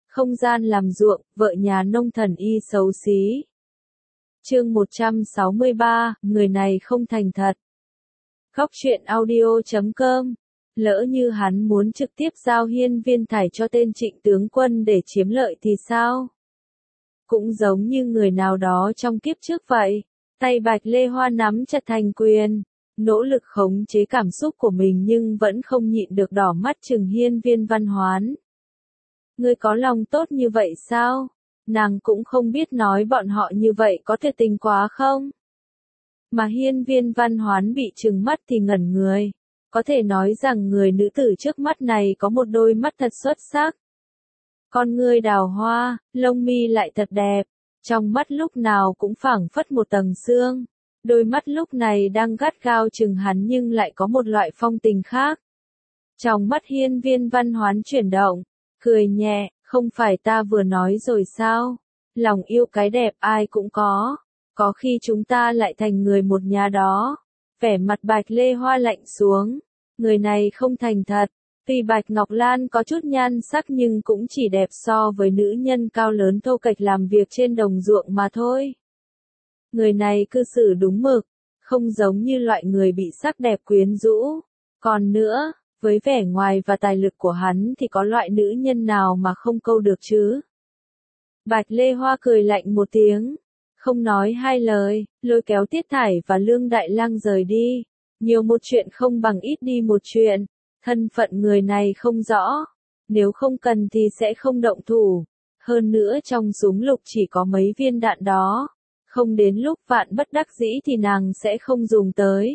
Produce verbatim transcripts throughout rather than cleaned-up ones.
Không gian làm ruộng, vợ nhà nông thần y xấu xí. Chương một trăm sáu mươi ba, người này không thành thật. Góc truyện audio chấm com. Lỡ như hắn muốn trực tiếp giao hiên viên thải cho tên Trịnh tướng quân để chiếm lợi thì sao? Cũng giống như người nào đó trong kiếp trước vậy. Tay Bạch Lê Hoa nắm chặt thành quyền, nỗ lực khống chế cảm xúc của mình nhưng vẫn không nhịn được đỏ mắt chừng hiên viên Văn Hoán. Ngươi có lòng tốt như vậy sao? Nàng cũng không biết nói bọn họ như vậy có thể tình quá không? Mà hiên viên Văn Hoán bị trừng mắt thì ngẩn người. Có thể nói rằng người nữ tử trước mắt này có một đôi mắt thật xuất sắc. Con ngươi đào hoa, lông mi lại thật đẹp. Trong mắt lúc nào cũng phảng phất một tầng sương. Đôi mắt lúc này đang gắt gao chừng hắn nhưng lại có một loại phong tình khác. Trong mắt hiên viên Văn Hoán chuyển động, cười nhẹ, không phải ta vừa nói rồi sao? Lòng yêu cái đẹp ai cũng có. Có khi chúng ta lại thành người một nhà đó. Vẻ mặt Bạch Lê Hoa lạnh xuống. Người này không thành thật. Tuy Bạch Ngọc Lan có chút nhan sắc nhưng cũng chỉ đẹp so với nữ nhân cao lớn thô kệch làm việc trên đồng ruộng mà thôi. Người này cư xử đúng mực, không giống như loại người bị sắc đẹp quyến rũ. Còn nữa, với vẻ ngoài và tài lực của hắn thì có loại nữ nhân nào mà không câu được chứ? Bạch Lê Hoa cười lạnh một tiếng, không nói hai lời, lôi kéo Tiết Thải và Lương Đại Lang rời đi. Nhiều một chuyện không bằng ít đi một chuyện. Thân phận người này không rõ, nếu không cần thì sẽ không động thủ. Hơn nữa trong súng lục chỉ có mấy viên đạn đó, không đến lúc vạn bất đắc dĩ thì nàng sẽ không dùng tới.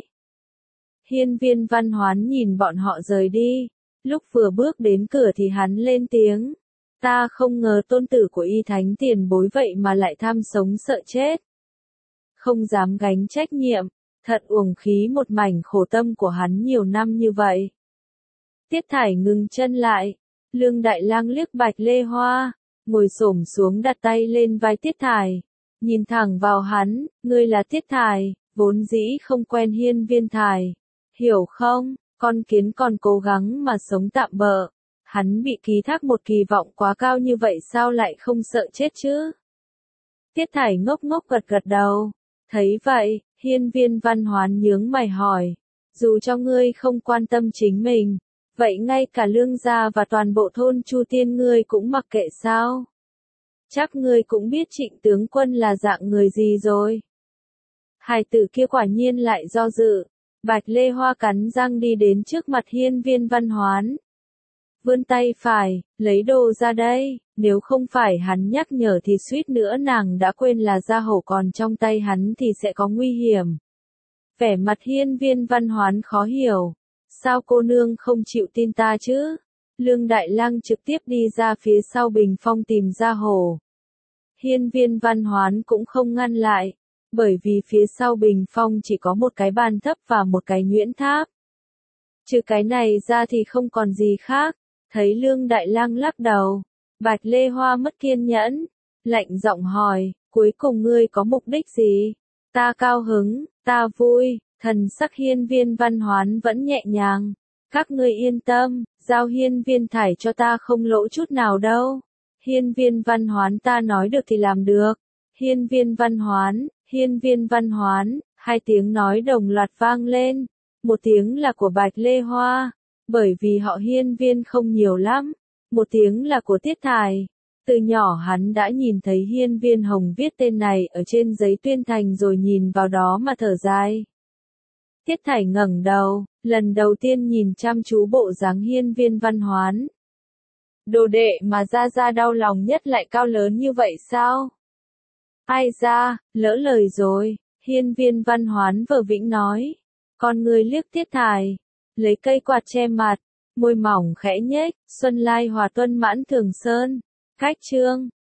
Hiên viên Văn Hoán nhìn bọn họ rời đi, lúc vừa bước đến cửa thì hắn lên tiếng. Ta không ngờ tôn tử của Y Thánh tiền bối vậy mà lại tham sống sợ chết. Không dám gánh trách nhiệm, thật uổng khí một mảnh khổ tâm của hắn nhiều năm như vậy. Tiết Thải ngừng chân lại, Lương Đại Lang liếc Bạch Lê Hoa, ngồi xổm xuống đặt tay lên vai Tiết Thải, nhìn thẳng vào hắn, ngươi là Tiết Thải, vốn dĩ không quen hiên viên Thải, hiểu không, con kiến còn cố gắng mà sống tạm bợ, hắn bị ký thác một kỳ vọng quá cao như vậy sao lại không sợ chết chứ? Tiết Thải ngốc ngốc gật gật đầu, thấy vậy, hiên viên Văn Hoán nhướng mày hỏi, dù cho ngươi không quan tâm chính mình, vậy ngay cả Lương gia và toàn bộ thôn Chu Tiên ngươi cũng mặc kệ sao? Chắc ngươi cũng biết Trịnh tướng quân là dạng người gì rồi. Hài tử kia quả nhiên lại do dự. Bạch Lê Hoa cắn răng đi đến trước mặt hiên viên Văn Hoán. Vươn tay phải, lấy đồ ra đây, nếu không phải hắn nhắc nhở thì suýt nữa nàng đã quên là da hổ còn trong tay hắn thì sẽ có nguy hiểm. Vẻ mặt hiên viên Văn Hoán khó hiểu. Sao cô nương không chịu tin ta chứ? Lương Đại Lang trực tiếp đi ra phía sau bình phong tìm ra hổ. Hiên viên Văn Hoán cũng không ngăn lại, bởi vì phía sau bình phong chỉ có một cái bàn thấp và một cái nhuyễn tháp. Trừ cái này ra thì không còn gì khác. Thấy Lương Đại Lang lắc đầu, Bạch Lê Hoa mất kiên nhẫn, lạnh giọng hỏi, cuối cùng ngươi có mục đích gì? Ta cao hứng, ta vui. Thần sắc hiên viên Văn Hoán vẫn nhẹ nhàng. Các ngươi yên tâm, giao hiên viên Thải cho ta không lỗ chút nào đâu. Hiên viên Văn Hoán ta nói được thì làm được. Hiên viên Văn Hoán, hiên viên Văn Hoán, hai tiếng nói đồng loạt vang lên. Một tiếng là của Bạch Lê Hoa, bởi vì họ hiên viên không nhiều lắm. Một tiếng là của Tiết Thải. Từ nhỏ hắn đã nhìn thấy hiên viên Hồng viết tên này ở trên giấy tuyên thành rồi nhìn vào đó mà thở dài. Tiết Thải ngẩng đầu, lần đầu tiên nhìn chăm chú bộ dáng hiên viên Văn Hoán. Đồ đệ mà ra ra đau lòng nhất lại cao lớn như vậy sao? Ai ra, lỡ lời rồi, hiên viên Văn Hoán vờ vĩnh nói. Con người liếc Tiết Thải, lấy cây quạt che mặt, môi mỏng khẽ nhếch, xuân lai hòa tuân mãn thường sơn. Cách chương.